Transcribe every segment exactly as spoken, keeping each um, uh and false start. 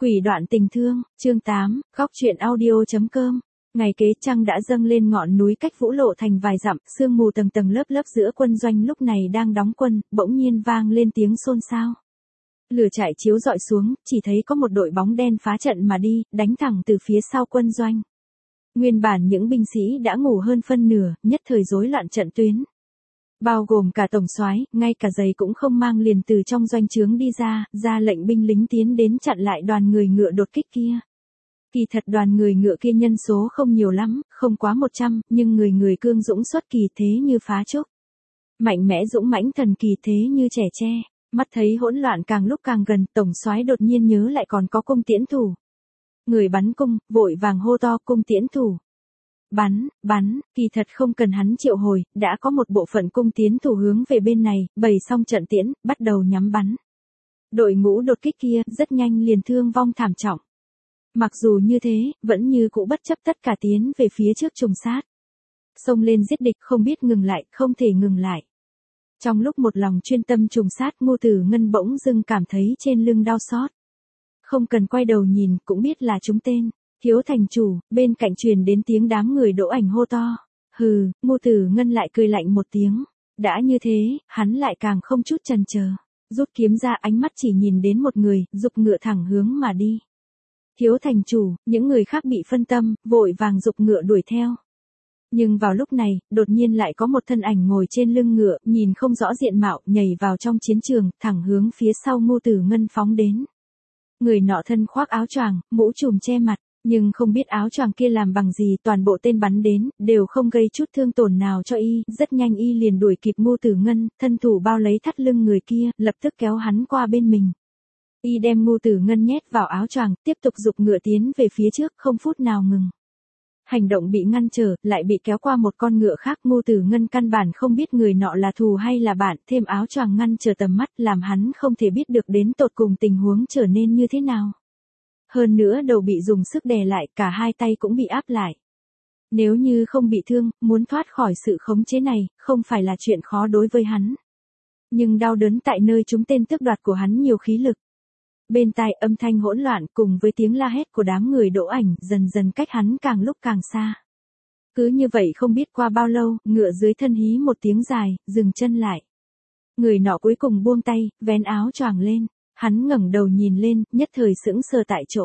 Quỷ đoạn tình thương, chương tám, góc truyện audio.com. Ngày kế trăng đã dâng lên ngọn núi cách Vũ Lộ thành vài dặm, sương mù tầng tầng lớp lớp giữa quân doanh lúc này đang đóng quân, bỗng nhiên vang lên tiếng xôn xao. Lửa trại chiếu dọi xuống, chỉ thấy có một đội bóng đen phá trận mà đi, đánh thẳng từ phía sau quân doanh. Nguyên bản những binh sĩ đã ngủ hơn phân nửa, nhất thời rối loạn trận tuyến. Bao gồm cả tổng soái, ngay cả giày cũng không mang liền từ trong doanh trướng đi ra, ra lệnh binh lính tiến đến chặn lại đoàn người ngựa đột kích kia. Kỳ thật đoàn người ngựa kia nhân số không nhiều lắm, không quá một trăm, nhưng người người cương dũng xuất kỳ thế như phá trúc. Mạnh mẽ dũng mãnh thần kỳ thế như trẻ tre. Mắt thấy hỗn loạn càng lúc càng gần, tổng soái đột nhiên nhớ lại còn có cung tiễn thủ. Người bắn cung, vội vàng hô to cung tiễn thủ. Bắn, bắn, kỳ thật không cần hắn triệu hồi, đã có một bộ phận cung tiến thủ hướng về bên này, bày xong trận tiễn, bắt đầu nhắm bắn. Đội ngũ đột kích kia rất nhanh liền thương vong thảm trọng. Mặc dù như thế, vẫn như cũ bất chấp tất cả tiến về phía trước trùng sát. Xông lên giết địch không biết ngừng lại, không thể ngừng lại. Trong lúc một lòng chuyên tâm trùng sát, Ngô Tử Ngân bỗng dưng cảm thấy trên lưng đau xót. Không cần quay đầu nhìn, cũng biết là trúng tên. Thiếu thành chủ, bên cạnh truyền đến tiếng đám người Đỗ Ảnh hô to. Hừ, Ngô Tử Ngân lại cười lạnh một tiếng. Đã như thế, hắn lại càng không chút chần chờ. Rút kiếm ra, ánh mắt chỉ nhìn đến một người, giục ngựa thẳng hướng mà đi. Thiếu thành chủ, những người khác bị phân tâm, vội vàng giục ngựa đuổi theo. Nhưng vào lúc này, đột nhiên lại có một thân ảnh ngồi trên lưng ngựa, nhìn không rõ diện mạo, nhảy vào trong chiến trường, thẳng hướng phía sau Ngô Tử Ngân phóng đến. Người nọ thân khoác áo choàng, mũ trùm che mặt. Nhưng không biết áo choàng kia làm bằng gì, toàn bộ tên bắn đến, đều không gây chút thương tổn nào cho y, rất nhanh y liền đuổi kịp Ngô Tử Ngân, thân thủ bao lấy thắt lưng người kia, lập tức kéo hắn qua bên mình. Y đem Ngô Tử Ngân nhét vào áo choàng, tiếp tục giục ngựa tiến về phía trước, không phút nào ngừng. Hành động bị ngăn trở, lại bị kéo qua một con ngựa khác, Ngô Tử Ngân căn bản không biết người nọ là thù hay là bạn, thêm áo choàng ngăn trở tầm mắt, làm hắn không thể biết được đến tột cùng tình huống trở nên như thế nào. Hơn nữa đầu bị dùng sức đè lại, cả hai tay cũng bị áp lại. Nếu như không bị thương, muốn thoát khỏi sự khống chế này, không phải là chuyện khó đối với hắn. Nhưng đau đớn tại nơi chúng tên tước đoạt của hắn nhiều khí lực. Bên tai âm thanh hỗn loạn cùng với tiếng la hét của đám người Đỗ Ảnh dần dần cách hắn càng lúc càng xa. Cứ như vậy không biết qua bao lâu, ngựa dưới thân hí một tiếng dài, dừng chân lại. Người nọ cuối cùng buông tay, vén áo choàng lên. Hắn ngẩng đầu nhìn lên, nhất thời sững sờ tại chỗ.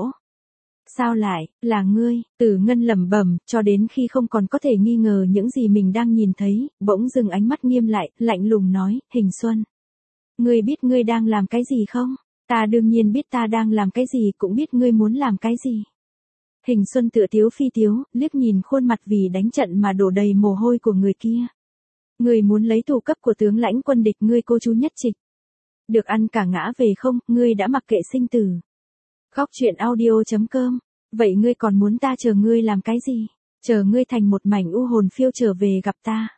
Sao lại, là ngươi? Tử Ngân lẩm bẩm, cho đến khi không còn có thể nghi ngờ những gì mình đang nhìn thấy, bỗng dừng ánh mắt nghiêm lại, lạnh lùng nói, Hình Xuân. Ngươi biết ngươi đang làm cái gì không? Ta đương nhiên biết ta đang làm cái gì, cũng biết ngươi muốn làm cái gì. Hình Xuân tựa tiếu phi tiếu, liếc nhìn khuôn mặt vì đánh trận mà đổ đầy mồ hôi của người kia. Ngươi muốn lấy thủ cấp của tướng lãnh quân địch, ngươi cô chú nhất trịch. Được ăn cả ngã về không, ngươi đã mặc kệ sinh tử. Góc truyện audio.com. Vậy ngươi còn muốn ta chờ ngươi làm cái gì? Chờ ngươi thành một mảnh u hồn phiêu trở về gặp ta.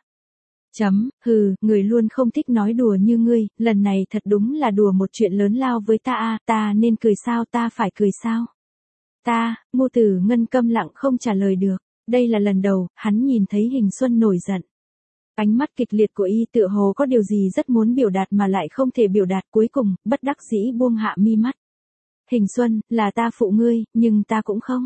Chấm, hừ, người luôn không thích nói đùa như ngươi, lần này thật đúng là đùa một chuyện lớn lao với ta à, ta nên cười sao, ta phải cười sao? Ta, Ngô Tử Ngân câm lặng không trả lời được, đây là lần đầu, hắn nhìn thấy Hình Xuân nổi giận. Ánh mắt kịch liệt của y tựa hồ có điều gì rất muốn biểu đạt mà lại không thể biểu đạt, cuối cùng, bất đắc dĩ buông hạ mi mắt. Hình Xuân, là ta phụ ngươi, nhưng ta cũng không.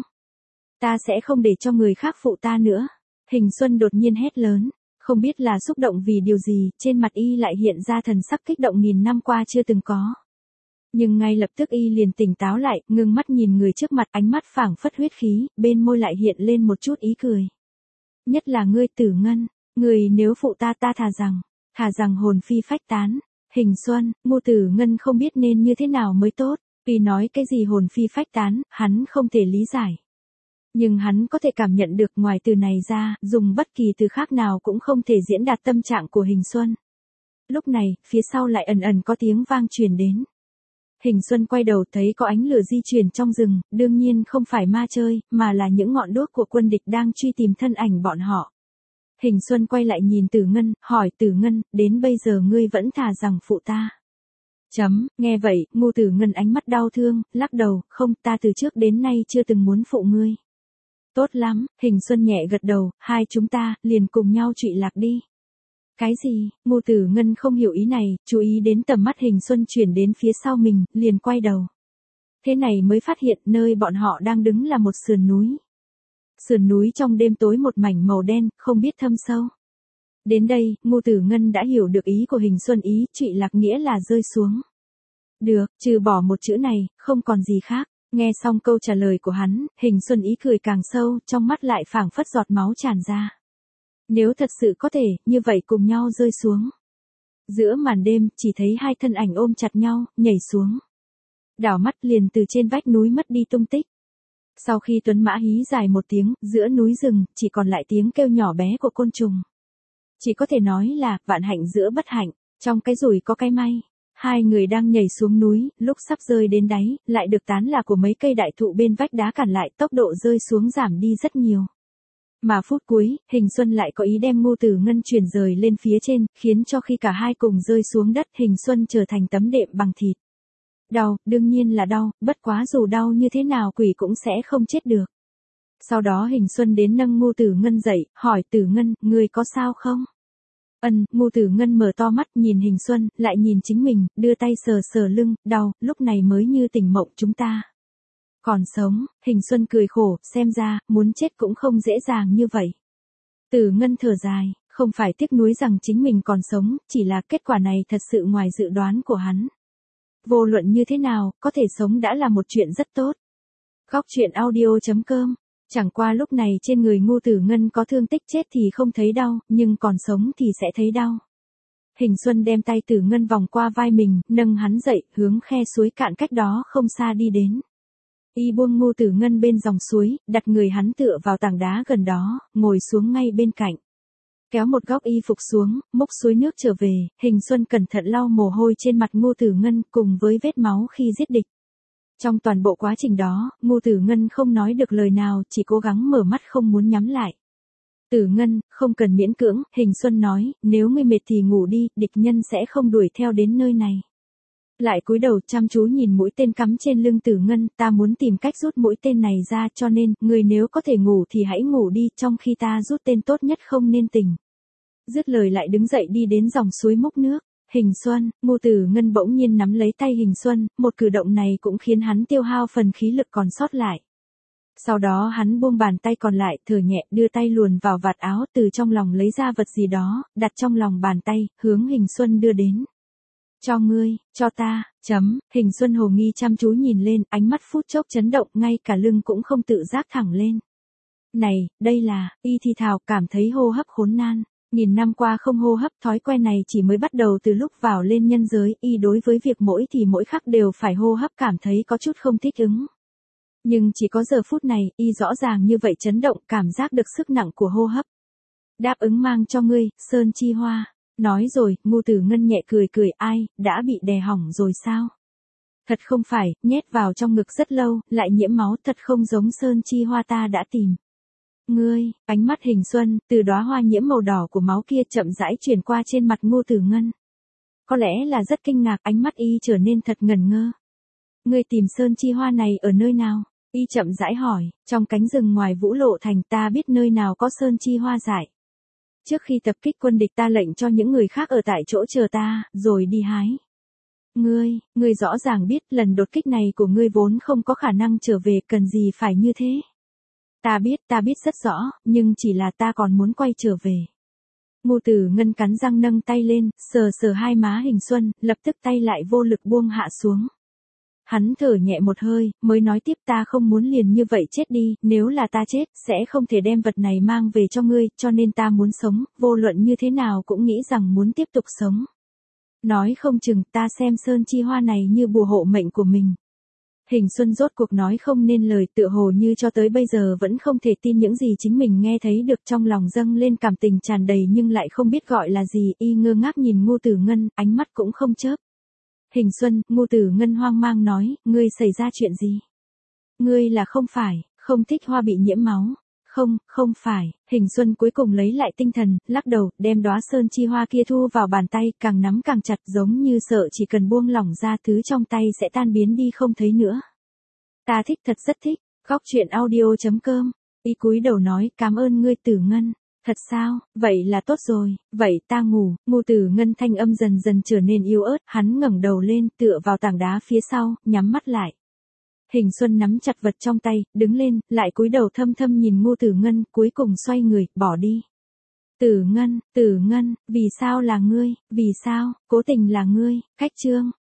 Ta sẽ không để cho người khác phụ ta nữa. Hình Xuân đột nhiên hét lớn, không biết là xúc động vì điều gì, trên mặt y lại hiện ra thần sắc kích động nghìn năm qua chưa từng có. Nhưng ngay lập tức y liền tỉnh táo lại, ngưng mắt nhìn người trước mặt, ánh mắt phảng phất huyết khí, bên môi lại hiện lên một chút ý cười. Nhất là ngươi Tử Ngân. Người nếu phụ ta ta thà rằng, thà rằng hồn phi phách tán. Hình Xuân, Ngô Tử Ngân không biết nên như thế nào mới tốt, vì nói cái gì hồn phi phách tán, hắn không thể lý giải. Nhưng hắn có thể cảm nhận được ngoài từ này ra, dùng bất kỳ từ khác nào cũng không thể diễn đạt tâm trạng của Hình Xuân. Lúc này, phía sau lại ẩn ẩn có tiếng vang truyền đến. Hình Xuân quay đầu thấy có ánh lửa di chuyển trong rừng, đương nhiên không phải ma chơi, mà là những ngọn đuốc của quân địch đang truy tìm thân ảnh bọn họ. Hình Xuân quay lại nhìn Tử Ngân, hỏi Tử Ngân, đến bây giờ ngươi vẫn thà rằng phụ ta. Chấm, nghe vậy, Ngô Tử Ngân ánh mắt đau thương, lắc đầu, không, ta từ trước đến nay chưa từng muốn phụ ngươi. Tốt lắm, Hình Xuân nhẹ gật đầu, hai chúng ta, liền cùng nhau trụy lạc đi. Cái gì? Ngô Tử Ngân không hiểu ý này, chú ý đến tầm mắt Hình Xuân chuyển đến phía sau mình, liền quay đầu. Thế này mới phát hiện nơi bọn họ đang đứng là một sườn núi. Sườn núi trong đêm tối một mảnh màu đen, không biết thâm sâu. Đến đây, Ngô Tử Ngân đã hiểu được ý của Hình Xuân, ý trụy lạc nghĩa là rơi xuống. Được, trừ bỏ một chữ này, không còn gì khác. Nghe xong câu trả lời của hắn, Hình Xuân ý cười càng sâu, trong mắt lại phảng phất giọt máu tràn ra. Nếu thật sự có thể, như vậy cùng nhau rơi xuống. Giữa màn đêm, chỉ thấy hai thân ảnh ôm chặt nhau, nhảy xuống. Đảo mắt liền từ trên vách núi mất đi tung tích. Sau khi Tuấn Mã hí dài một tiếng, giữa núi rừng, chỉ còn lại tiếng kêu nhỏ bé của côn trùng. Chỉ có thể nói là, vạn hạnh giữa bất hạnh, trong cái rủi có cái may. Hai người đang nhảy xuống núi, lúc sắp rơi đến đáy, lại được tán là của mấy cây đại thụ bên vách đá cản lại, tốc độ rơi xuống giảm đi rất nhiều. Mà phút cuối, Hình Xuân lại có ý đem Ngô Tử Ngân chuyển rời lên phía trên, khiến cho khi cả hai cùng rơi xuống đất, Hình Xuân trở thành tấm đệm bằng thịt. Đau, đương nhiên là đau, bất quá dù đau như thế nào quỷ cũng sẽ không chết được. Sau đó Hình Xuân đến nâng Ngô Tử Ngân dậy, hỏi Tử Ngân, ngươi có sao không? Ân, Ngô Tử Ngân mở to mắt nhìn Hình Xuân, lại nhìn chính mình, đưa tay sờ sờ lưng, đau, lúc này mới như tỉnh mộng chúng ta. Còn sống, Hình Xuân cười khổ, xem ra, muốn chết cũng không dễ dàng như vậy. Tử Ngân thở dài, không phải tiếc nuối rằng chính mình còn sống, chỉ là kết quả này thật sự ngoài dự đoán của hắn. Vô luận như thế nào, có thể sống đã là một chuyện rất tốt. Góc truyện audio chấm com. Chẳng qua lúc này trên người Ngô Tử Ngân có thương tích, chết thì không thấy đau, nhưng còn sống thì sẽ thấy đau. Hình Xuân đem tay Tử Ngân vòng qua vai mình, nâng hắn dậy, hướng khe suối cạn cách đó không xa đi đến. Y buông Ngô Tử Ngân bên dòng suối, đặt người hắn tựa vào tảng đá gần đó, ngồi xuống ngay bên cạnh. Kéo một góc y phục xuống, múc suối nước trở về, Hình Xuân cẩn thận lau mồ hôi trên mặt Ngô Tử Ngân cùng với vết máu khi giết địch. Trong toàn bộ quá trình đó, Ngô Tử Ngân không nói được lời nào, chỉ cố gắng mở mắt không muốn nhắm lại. Tử Ngân, không cần miễn cưỡng, Hình Xuân nói, nếu ngươi mệt thì ngủ đi, địch nhân sẽ không đuổi theo đến nơi này. Lại cúi đầu chăm chú nhìn mũi tên cắm trên lưng Tử Ngân, ta muốn tìm cách rút mũi tên này ra, cho nên, ngươi nếu có thể ngủ thì hãy ngủ đi, trong khi ta rút tên tốt nhất không nên tỉnh. Dứt lời lại đứng dậy đi đến dòng suối múc nước. Hình Xuân, Ngô Tử Ngân bỗng nhiên nắm lấy tay Hình Xuân, một cử động này cũng khiến hắn tiêu hao phần khí lực còn sót lại. Sau đó hắn buông bàn tay còn lại, thở nhẹ, đưa tay luồn vào vạt áo, từ trong lòng lấy ra vật gì đó, đặt trong lòng bàn tay, hướng Hình Xuân đưa đến. Cho ngươi, cho ta, chấm, Hình Xuân hồ nghi chăm chú nhìn lên, ánh mắt phút chốc chấn động, ngay cả lưng cũng không tự giác thẳng lên. Này, đây là, y thì thào, cảm thấy hô hấp khốn nan. Nghìn năm qua không hô hấp, thói quen này chỉ mới bắt đầu từ lúc vào lên nhân giới, y đối với việc mỗi thì mỗi khắc đều phải hô hấp cảm thấy có chút không thích ứng. Nhưng chỉ có giờ phút này, y rõ ràng như vậy chấn động, cảm giác được sức nặng của hô hấp. Đáp ứng mang cho ngươi, Sơn Chi Hoa. Nói rồi, Ngô Tử Ngân nhẹ cười cười, ai, đã bị đè hỏng rồi sao? Thật không phải, nhét vào trong ngực rất lâu, lại nhiễm máu, thật không giống Sơn Chi Hoa ta đã tìm. Ngươi, ánh mắt Hình Xuân, từ đóa hoa nhiễm màu đỏ của máu kia chậm rãi chuyển qua trên mặt Ngô Tử Ngân. Có lẽ là rất kinh ngạc, ánh mắt y trở nên thật ngẩn ngơ. Ngươi tìm Sơn Chi Hoa này ở nơi nào? Y chậm rãi hỏi, trong cánh rừng ngoài Vũ Lộ Thành, ta biết nơi nào có Sơn Chi Hoa dại. Trước khi tập kích quân địch ta lệnh cho những người khác ở tại chỗ chờ ta, rồi đi hái. Ngươi, ngươi rõ ràng biết lần đột kích này của ngươi vốn không có khả năng trở về, cần gì phải như thế. Ta biết, ta biết rất rõ, nhưng chỉ là ta còn muốn quay trở về. Ngô Tử Ngân cắn răng nâng tay lên, sờ sờ hai má Hình Xuân, lập tức tay lại vô lực buông hạ xuống. Hắn thở nhẹ một hơi, mới nói tiếp, ta không muốn liền như vậy chết đi, nếu là ta chết, sẽ không thể đem vật này mang về cho ngươi, cho nên ta muốn sống, vô luận như thế nào cũng nghĩ rằng muốn tiếp tục sống. Nói không chừng, ta xem Sơn Chi Hoa này như bùa hộ mệnh của mình. Hình Xuân rốt cuộc nói không nên lời, tựa hồ như cho tới bây giờ vẫn không thể tin những gì chính mình nghe thấy được, trong lòng dâng lên cảm tình tràn đầy nhưng lại không biết gọi là gì, y ngơ ngác nhìn Ngô Tử Ngân, ánh mắt cũng không chớp. Hình Xuân, Ngô Tử Ngân hoang mang nói, ngươi xảy ra chuyện gì? Ngươi là không phải, không thích hoa bị nhiễm máu. Không, không phải, Hình Xuân cuối cùng lấy lại tinh thần, lắc đầu, đem đóa Sơn Chi Hoa kia thu vào bàn tay, càng nắm càng chặt, giống như sợ chỉ cần buông lỏng ra thứ trong tay sẽ tan biến đi không thấy nữa. Ta thích, thật rất thích. Góc truyện audio chấm com. Y cúi đầu nói, cảm ơn ngươi Tử Ngân. Thật sao, vậy là tốt rồi, vậy ta ngủ. Ngô Tử Ngân thanh âm dần dần trở nên yếu ớt, hắn ngẩng đầu lên, tựa vào tảng đá phía sau, nhắm mắt lại. Hình Xuân nắm chặt vật trong tay, đứng lên, lại cúi đầu thâm thâm nhìn Ngô Tử Ngân, cuối cùng xoay người, bỏ đi. Tử Ngân, Tử Ngân, vì sao là ngươi, vì sao, cố tình là ngươi, khách Trương.